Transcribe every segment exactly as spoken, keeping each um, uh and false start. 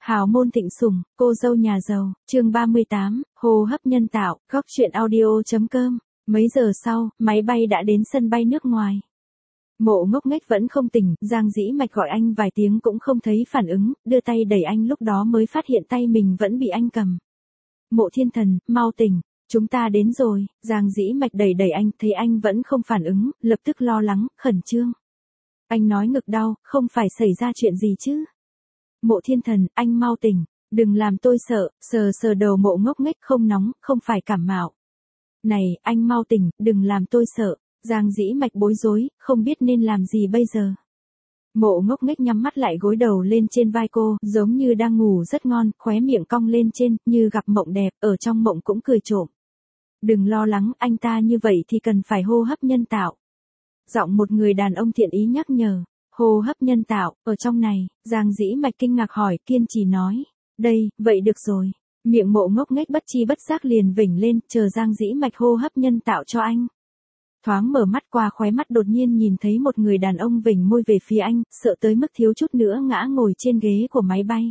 Hào môn thịnh sủng, cô dâu nhà giàu, chương ba mươi tám, hô hấp nhân tạo, góc truyện audio.com. Mấy giờ sau, máy bay đã đến sân bay nước ngoài. Mộ Ngốc Nghếch vẫn không tỉnh, Giang Dĩ Mạch gọi anh vài tiếng cũng không thấy phản ứng, đưa tay đẩy anh lúc đó mới phát hiện tay mình vẫn bị anh cầm. Mộ Thiên Thần, mau tỉnh, chúng ta đến rồi. Giang Dĩ Mạch đẩy đẩy anh, thấy anh vẫn không phản ứng, lập tức lo lắng, khẩn trương. Anh nói ngực đau, không phải xảy ra chuyện gì chứ? Mộ Thiên Thần, anh mau tỉnh, đừng làm tôi sợ. Sờ sờ đầu Mộ Ngốc Nghếch, không nóng, không phải cảm mạo. Này, anh mau tỉnh, đừng làm tôi sợ. Giang Dĩ Mạch bối rối, không biết nên làm gì bây giờ. Mộ Ngốc Nghếch nhắm mắt lại gối đầu lên trên vai cô, giống như đang ngủ rất ngon, khóe miệng cong lên trên, như gặp mộng đẹp, ở trong mộng cũng cười trộm. Đừng lo lắng, anh ta như vậy thì cần phải hô hấp nhân tạo. Giọng một người đàn ông thiện ý nhắc nhở. Hô hấp nhân tạo, ở trong này. Giang Dĩ Mạch kinh ngạc hỏi, kiên trì nói. Đây, vậy được rồi. Miệng Mộ Ngốc Nghếch bất chi bất giác liền vểnh lên, chờ Giang Dĩ Mạch hô hấp nhân tạo cho anh. Thoáng mở mắt qua khóe mắt đột nhiên nhìn thấy một người đàn ông vểnh môi về phía anh, sợ tới mức thiếu chút nữa ngã ngồi trên ghế của máy bay.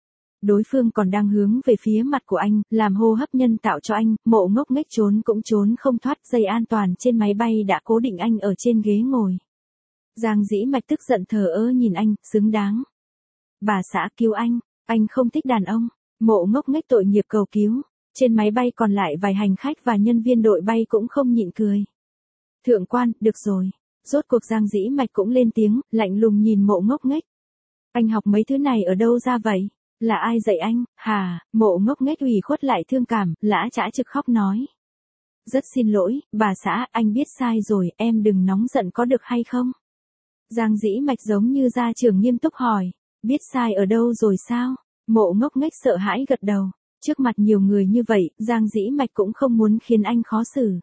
Đối phương còn đang hướng về phía mặt của anh, làm hô hấp nhân tạo cho anh. Mộ Ngốc Nghếch trốn cũng trốn không thoát, dây an toàn trên máy bay đã cố định anh ở trên ghế ngồi. Giang Dĩ Mạch tức giận thờ ơ nhìn anh, xứng đáng. Bà xã cứu anh, anh không thích đàn ông. Mộ Ngốc Nghếch tội nghiệp cầu cứu. Trên máy bay còn lại vài hành khách và nhân viên đội bay cũng không nhịn cười. Thượng quan, được rồi. Rốt cuộc Giang Dĩ Mạch cũng lên tiếng, lạnh lùng nhìn Mộ Ngốc Nghếch. Anh học mấy thứ này ở đâu ra vậy? Là ai dạy anh? Hà, Mộ Ngốc Nghếch ủy khuất lại thương cảm, lã chã trực khóc nói. Rất xin lỗi, bà xã, anh biết sai rồi, em đừng nóng giận có được hay không? Giang Dĩ Mạch giống như gia trưởng nghiêm túc hỏi. Biết sai ở đâu rồi sao? Mộ Ngốc Nghếch sợ hãi gật đầu. Trước mặt nhiều người như vậy, Giang Dĩ Mạch cũng không muốn khiến anh khó xử.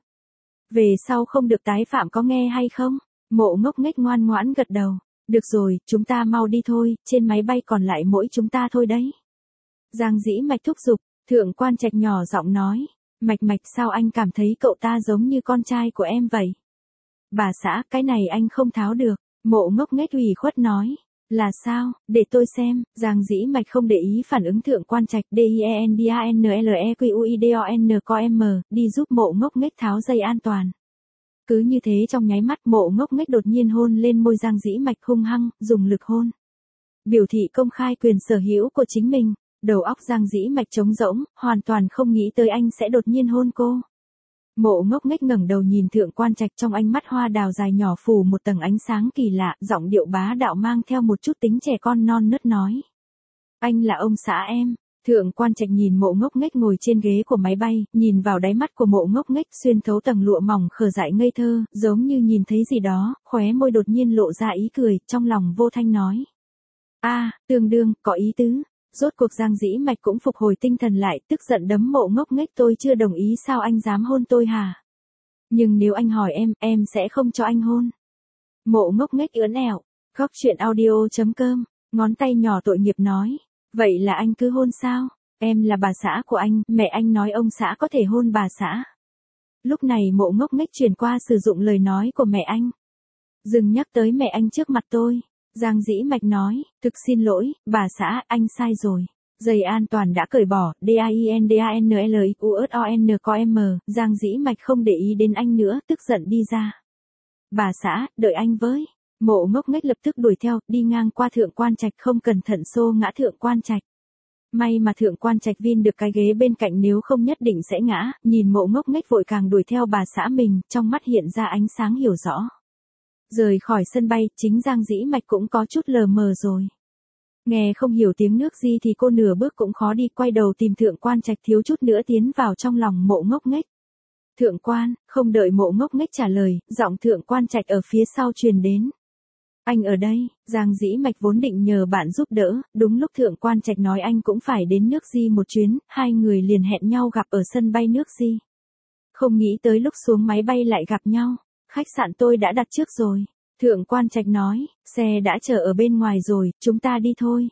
Về sau không được tái phạm có nghe hay không? Mộ Ngốc Nghếch ngoan ngoãn gật đầu. Được rồi, chúng ta mau đi thôi, trên máy bay còn lại mỗi chúng ta thôi đấy. Giang Dĩ Mạch thúc giục, Thượng quan Trạch nhỏ giọng nói. Mạch Mạch, sao anh cảm thấy cậu ta giống như con trai của em vậy? Bà xã, cái này anh không tháo được. Mộ Ngốc Nghếch ủy khuất nói. Là sao, để tôi xem. Giang Dĩ Mạch không để ý phản ứng Thượng quan Trạch. D I E N D A N L E Q U I D O N C O M, đi giúp Mộ Ngốc Nghếch tháo dây an toàn. Cứ như thế trong nháy mắt Mộ Ngốc Nghếch đột nhiên hôn lên môi Giang Dĩ Mạch hung hăng, dùng lực hôn. Biểu thị công khai quyền sở hữu của chính mình. Đầu óc Giang Dĩ Mạch trống rỗng, hoàn toàn không nghĩ tới anh sẽ đột nhiên hôn cô. Mộ Ngốc Nghếch ngẩng đầu nhìn Thượng quan Trạch, trong ánh mắt hoa đào dài nhỏ phủ một tầng ánh sáng kỳ lạ, giọng điệu bá đạo mang theo một chút tính trẻ con non nớt nói. Anh là ông xã em. Thượng quan Trạch nhìn Mộ Ngốc Nghếch ngồi trên ghế của máy bay, nhìn vào đáy mắt của Mộ Ngốc Nghếch xuyên thấu tầng lụa mỏng khờ dại ngây thơ, giống như nhìn thấy gì đó, khóe môi đột nhiên lộ ra ý cười, trong lòng vô thanh nói. A, à, tương đương, có ý tứ. Rốt cuộc Giang Dĩ Mạch cũng phục hồi tinh thần lại, tức giận đấm Mộ Ngốc Nghếch, tôi chưa đồng ý sao anh dám hôn tôi hả? Nhưng nếu anh hỏi em, em sẽ không cho anh hôn. Mộ Ngốc Nghếch ưỡn ẻo, góc truyện audio.com, ngón tay nhỏ tội nghiệp nói. Vậy là anh cứ hôn sao? Em là bà xã của anh, mẹ anh nói ông xã có thể hôn bà xã. Lúc này Mộ Ngốc Nghếch chuyển qua sử dụng lời nói của mẹ anh. Đừng nhắc tới mẹ anh trước mặt tôi. Giang Dĩ Mạch nói, thực xin lỗi, bà xã, anh sai rồi. Dây an toàn đã cởi bỏ, D I E N D A N L I Q U O N C O M, Giang Dĩ Mạch không để ý đến anh nữa, tức giận đi ra. Bà xã, đợi anh với. Mộ Ngốc Nghếch lập tức đuổi theo, đi ngang qua Thượng quan Trạch không cẩn thận xô ngã Thượng quan Trạch. May mà Thượng quan Trạch vin được cái ghế bên cạnh nếu không nhất định sẽ ngã, nhìn Mộ Ngốc Nghếch vội càng đuổi theo bà xã mình, trong mắt hiện ra ánh sáng hiểu rõ. Rời khỏi sân bay, chính Giang Dĩ Mạch cũng có chút lờ mờ rồi. Nghe không hiểu tiếng nước gì thì cô nửa bước cũng khó đi, quay đầu tìm Thượng quan Trạch, thiếu chút nữa tiến vào trong lòng Mộ Ngốc Nghếch. Thượng quan, không đợi Mộ Ngốc Nghếch trả lời, giọng Thượng quan Trạch ở phía sau truyền đến. Anh ở đây. Giang Dĩ Mạch vốn định nhờ bạn giúp đỡ, đúng lúc Thượng quan Trạch nói anh cũng phải đến nước Di một chuyến, hai người liền hẹn nhau gặp ở sân bay nước Di. Không nghĩ tới lúc xuống máy bay lại gặp nhau. Khách sạn tôi đã đặt trước rồi. Thượng quan Trạch nói, xe đã chờ ở bên ngoài rồi, chúng ta đi thôi.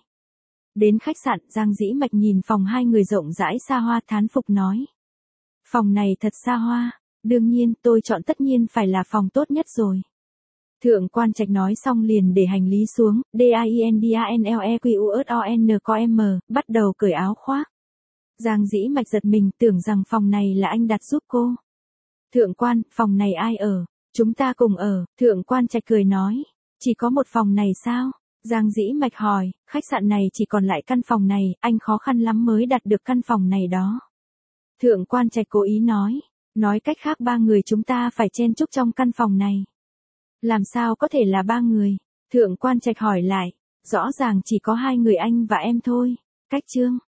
Đến khách sạn, Giang Dĩ Mạch nhìn phòng hai người rộng rãi xa hoa, thán phục nói. Phòng này thật xa hoa, đương nhiên tôi chọn tất nhiên phải là phòng tốt nhất rồi. Thượng quan Trạch nói xong liền để hành lý xuống, D A I N D A N L E Q U S O N C O M, bắt đầu cởi áo khoác. Giang Dĩ Mạch giật mình, tưởng rằng phòng này là anh đặt giúp cô. Thượng quan, phòng này ai ở? Chúng ta cùng ở, Thượng quan Trạch cười nói. Chỉ có một phòng này sao? Giang Dĩ Mạch hỏi, khách sạn này chỉ còn lại căn phòng này, anh khó khăn lắm mới đặt được căn phòng này đó. Thượng quan Trạch cố ý nói, nói cách khác ba người chúng ta phải chen chúc trong căn phòng này. Làm sao có thể là ba người? Thượng quan Trạch hỏi lại, rõ ràng chỉ có hai người anh và em thôi. Cách chương